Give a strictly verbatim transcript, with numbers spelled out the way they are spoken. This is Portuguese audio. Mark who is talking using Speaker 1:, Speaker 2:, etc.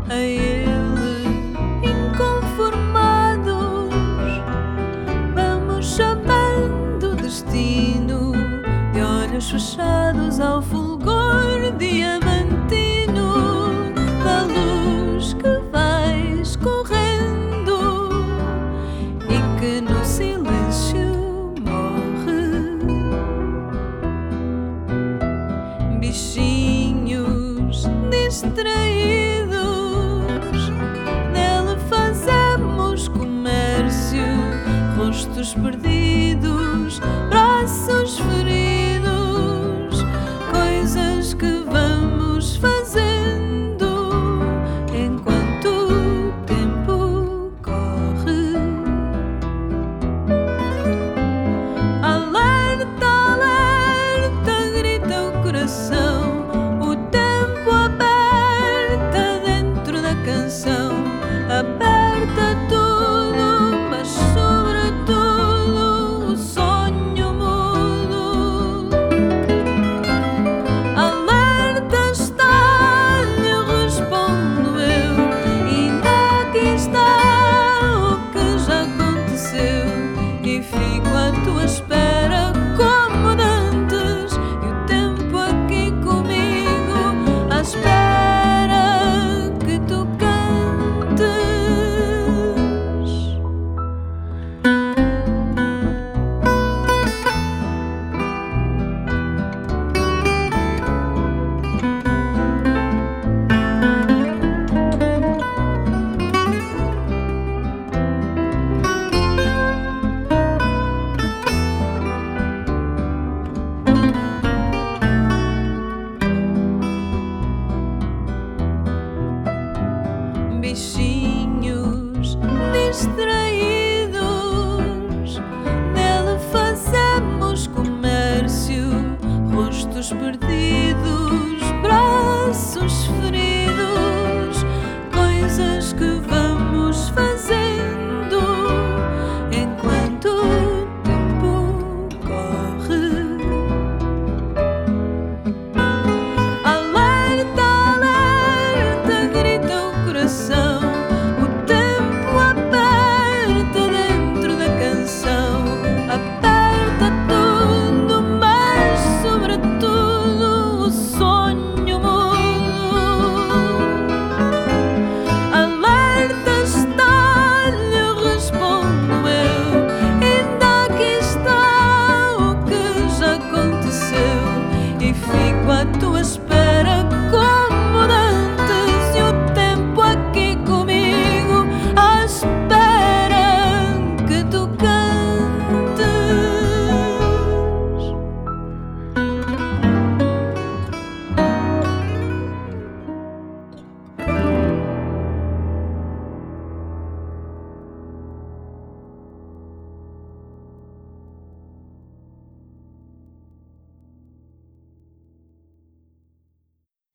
Speaker 1: a ele inconformados. Vamos chamando o destino de olhos fechados ao fulgor diamantino da luz que vai escorrendo e que no silêncio morre. Bichinhos distraídos, nele fazemos comércio, rostos perdidos, braços feridos, coisas que vamos fazendo enquanto o tempo corre. Alerta, alerta, grita o coração, o tempo aperta dentro da canção, aperta tudo, mas sobretudo o sonho mudo. Alerta está-lhe, respondo eu, ainda aqui está o que já aconteceu, e fico à tua espera como dantes, e o tempo aqui comigo à espera que tu cantes. Bichinhos distraídos, nele fazemos comércio, rostos perdidos.